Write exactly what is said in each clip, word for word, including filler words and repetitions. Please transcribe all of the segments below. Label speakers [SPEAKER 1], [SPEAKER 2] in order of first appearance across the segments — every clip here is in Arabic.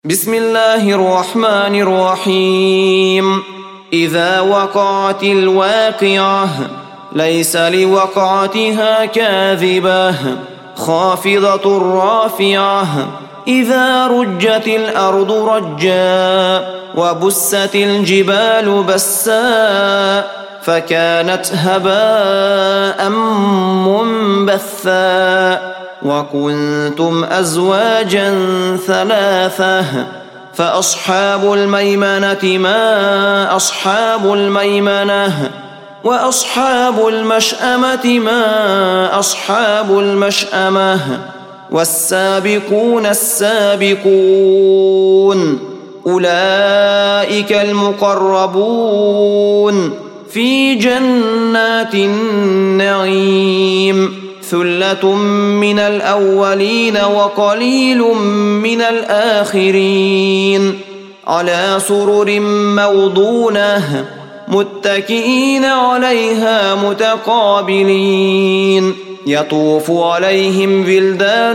[SPEAKER 1] بسم الله الرحمن الرحيم. إذا وقعت الواقعة ليس لوقعتها كاذبة خافضة رافعة إذا رجت الأرض رجا وبست الجبال بسا فكانت هباء منبثا وكنتم أزواجا ثلاثة فأصحاب الميمنة ما أصحاب الميمنة وأصحاب المشأمة ما أصحاب المشأمة والسابقون السابقون أولئك المقربون في جنات النعيم ثلة من الأولين وقليل من الآخرين على سرر موضونة متكئين عليها متقابلين يطوف عليهم ولدان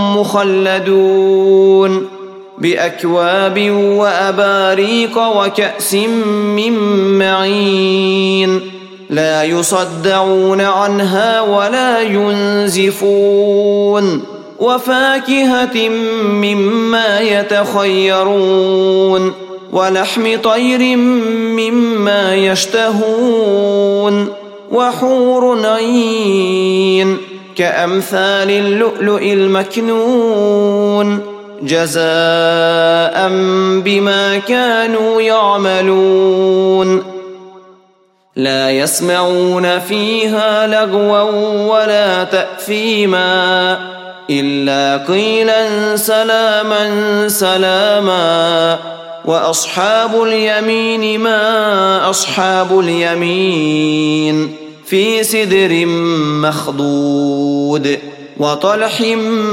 [SPEAKER 1] مخلدون بأكواب وأباريق وكأس من معين لا يصدعون عنها ولا ينزفون وفاكهة مما يتخيرون ولحم طير مما يشتهون وحور عين كأمثال اللؤلؤ المكنون جزاء بما كانوا يعملون لا يسمعون فيها لغوا ولا تأثيما إلا قيلا سلاما سلاما وأصحاب اليمين ما أصحاب اليمين في سدر مخضود وطلح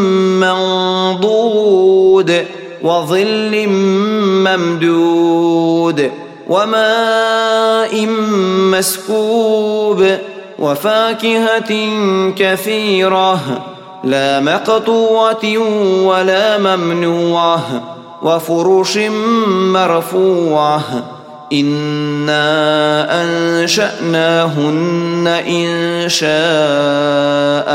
[SPEAKER 1] منضود وظل ممدود وماء مسكوب وفاكهة كثيرة لا مقطوعة ولا ممنوعة وفرش مرفوعة إنا أنشأناهن إن شاء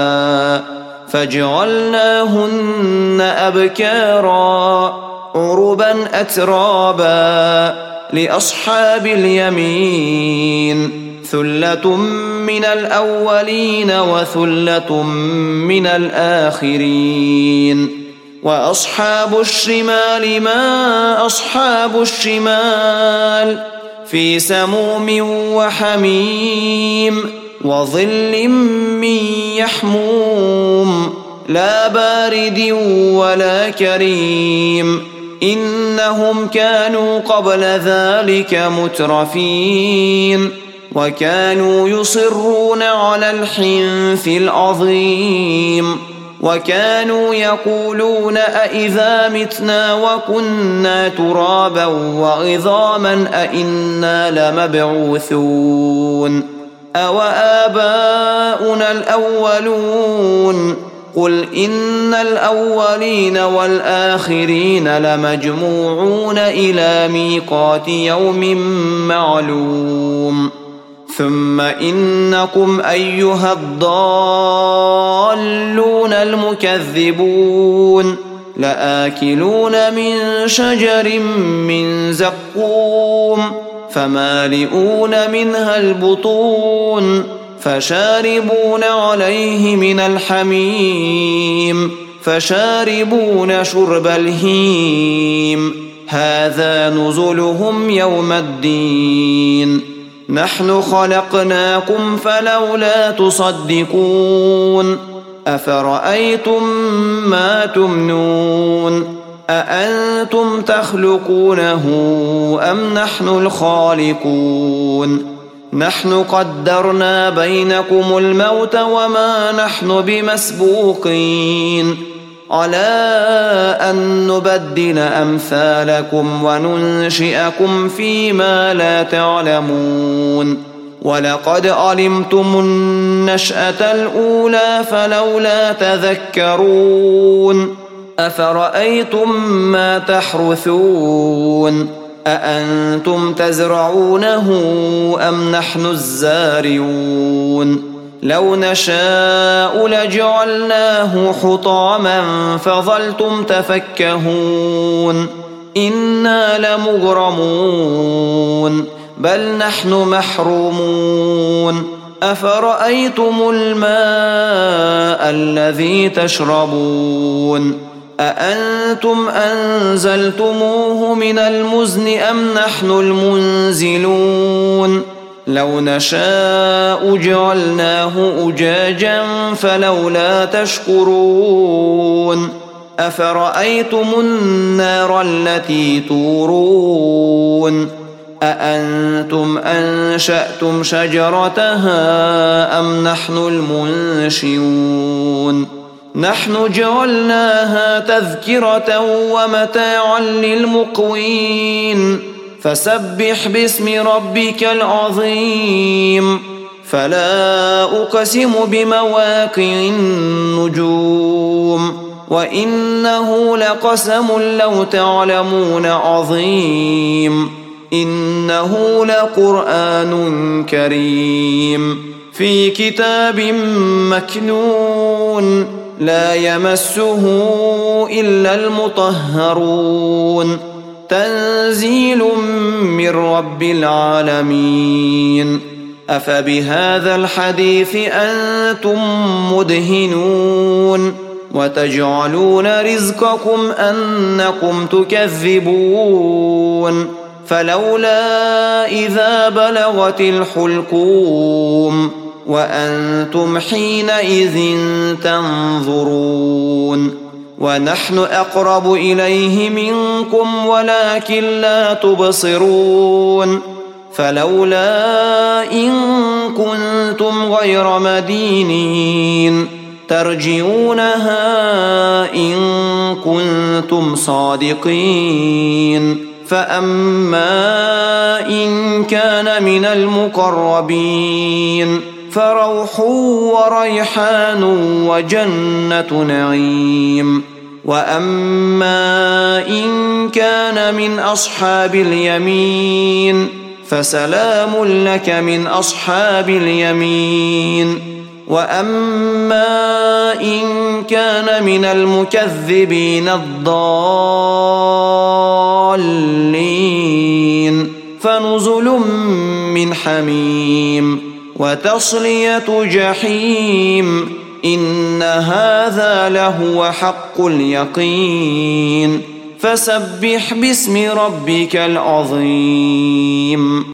[SPEAKER 1] فجعلناهن أبكارا عربا أترابا لأصحاب اليمين ثلة من الأولين وثلة من الآخرين وأصحاب الشمال ما أصحاب الشمال في سموم وحميم وظل من يحموم لا بارد ولا كريم إنهم كانوا قبل ذلك مترفين وكانوا يصرون على الحنث العظيم وكانوا يقولون أئذا متنا وكنا ترابا وعظاما أئنا لمبعوثون أو آباؤنا الأولون قل إن الأولين والآخرين لمجموعون إلى ميقات يوم معلوم ثم إنكم أيها الضالون المكذبون لآكلون من شجر من زقوم فمالئون منها البطون فشاربون عليه من الحميم فشاربون شرب الهيم هذا نزلهم يوم الدين نحن خلقناكم فلولا تصدقون أفرأيتم ما تمنون أأنتم تخلقونه أم نحن الخالقون نحن قدرنا بينكم الموت وما نحن بمسبوقين على أن نبدل أمثالكم وننشئكم فيما لا تعلمون ولقد علمتم النشأة الأولى فلولا تذكرون أفرأيتم ما تحرثون أأنتم تزرعونه أم نحن الزارعون لو نشاء لجعلناه حطاما فظلتم تفكهون إنا لمغرمون بل نحن محرومون أفرأيتم الماء الذي تشربون أأنتم أنزلتموه من المزن أم نحن المنزلون لو نشاء جعلناه أجاجا فلولا تشكرون أفرأيتم النار التي تورون أأنتم أنشأتم شجرتها أم نحن المنشئون نحن جعلناها تذكرة ومتاعا للمقوين فسبح باسم ربك العظيم فلا أقسم بمواقع النجوم وإنه لقسم لو تعلمون عظيم إنه لقرآن كريم في كتاب مكنون لا يمسه إلا المطهرون تنزيل من رب العالمين أفبهذا الحديث أنتم مدهنون وتجعلون رزقكم أنكم تكذبون فلولا إذا بلغت الحلقوم وأنتم حينئذ تنظرون ونحن أقرب إليه منكم ولكن لا تبصرون فلولا إن كنتم غير مدينين ترجعونها إن كنتم صادقين فأما إن كان من المقربين فروح وريحان وجنة نعيم وأما إن كان من أصحاب اليمين فسلام لك من أصحاب اليمين وأما إن كان من المكذبين الضالين فنزل من حميم وتصلية جحيم إن هذا لهو حق اليقين فسبح باسم ربك العظيم.